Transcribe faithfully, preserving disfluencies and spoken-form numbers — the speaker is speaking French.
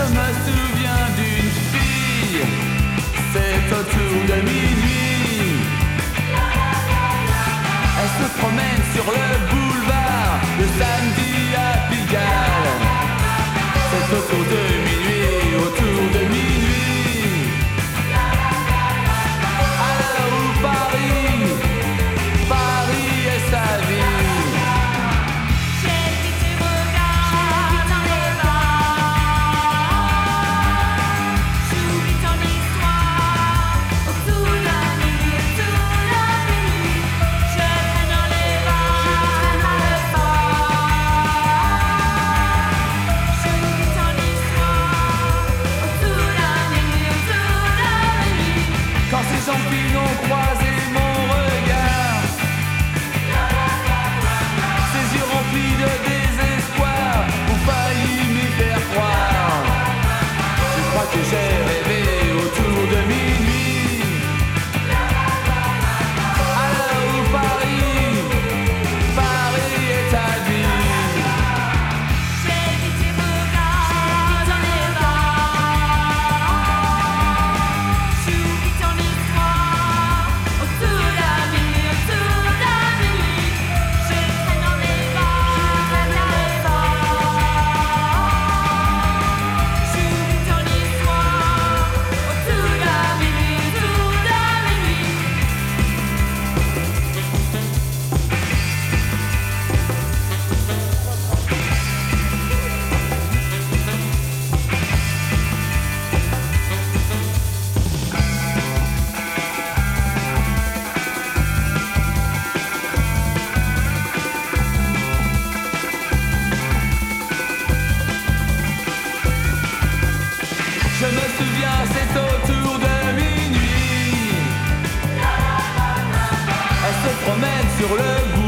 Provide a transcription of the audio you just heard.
Je me souviens d'une fille, c'est autour de minuit. Elle se promène sur le boulevard le samedi à Pigalle. C'est autour de minuit, autour de minuit. À l'heure où Paris, Paris est sa vie. J'ai vu tes regards dans les bars. J'oublie ton histoire autour de la nuit, autour de la nuit. Je traîne dans les bars, dans le phare. J'oublie ton histoire autour de la nuit, autour de la nuit. Quand ces champignons ont croisé mon regard, ses yeux remplis de désespoir ont failli m'y faire croire. Je crois que j'ai rêvé autour de minuit. À l'heure où Paris, Paris est ta vie. J'ai vu tes regards dans les bars. J'oublie ton histoire autour de la nuit, autour de la nuit. Je traîne dans les bars, dans les bars. J'oublie ton histoire autour de la nuit, autour de la nuit. Je me souviens, c'est autour de minuit. Elle se promène sur le